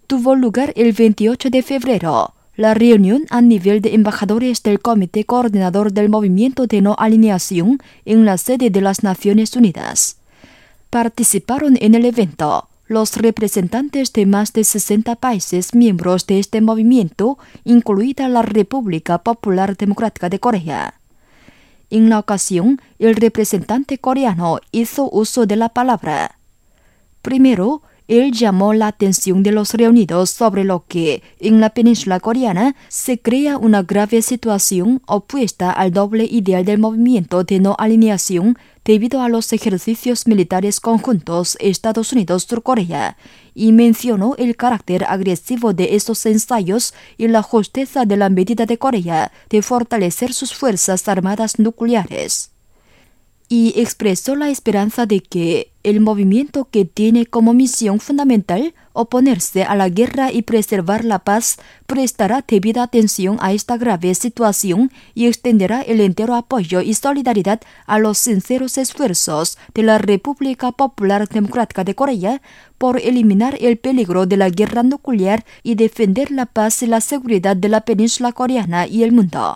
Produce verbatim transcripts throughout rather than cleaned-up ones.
tuvo lugar el veintiocho de febrero. La reunión a nivel de embajadores del Comité Coordinador del Movimiento de No Alineación en la sede de las Naciones Unidas. Participaron en el evento los representantes de más de sesenta países miembros de este movimiento, incluida la República Popular Democrática de Corea. En la ocasión, el representante coreano hizo uso de la palabra. Primero, él llamó la atención de los reunidos sobre lo que, en la península coreana, se crea una grave situación opuesta al doble ideal del movimiento de no alineación debido a los ejercicios militares conjuntos Estados Unidos-Sur-Corea, y mencionó el carácter agresivo de estos ensayos y la justeza de la medida de Corea de fortalecer sus fuerzas armadas nucleares. Y expresó la esperanza de que el movimiento, que tiene como misión fundamental oponerse a la guerra y preservar la paz, prestará debida atención a esta grave situación y extenderá el entero apoyo y solidaridad a los sinceros esfuerzos de la República Popular Democrática de Corea por eliminar el peligro de la guerra nuclear y defender la paz y la seguridad de la península coreana y el mundo.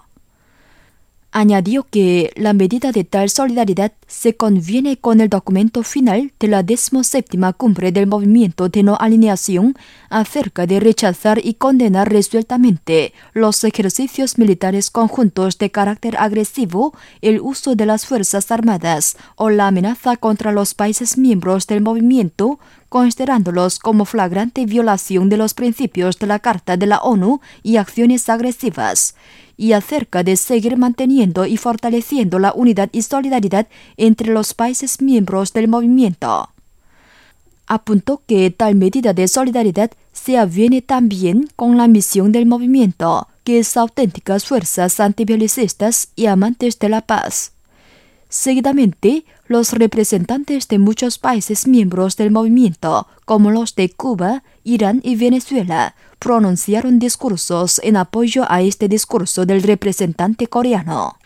Añadió que la medida de tal solidaridad se conviene con el documento final de la decimoséptima cumbre del movimiento de no alineación acerca de rechazar y condenar resueltamente los ejercicios militares conjuntos de carácter agresivo, el uso de las Fuerzas Armadas o la amenaza contra los países miembros del movimiento, considerándolos como flagrante violación de los principios de la Carta de la ONU y acciones agresivas, y acerca de seguir manteniendo y fortaleciendo la unidad y solidaridad entre los países miembros del movimiento. Apuntó que tal medida de solidaridad se aviene también con la misión del movimiento, que es auténticas fuerzas antibelicistas y amantes de la paz. Seguidamente, los representantes de muchos países miembros del movimiento, como los de Cuba, Irán y Venezuela, pronunciaron discursos en apoyo a este discurso del representante coreano.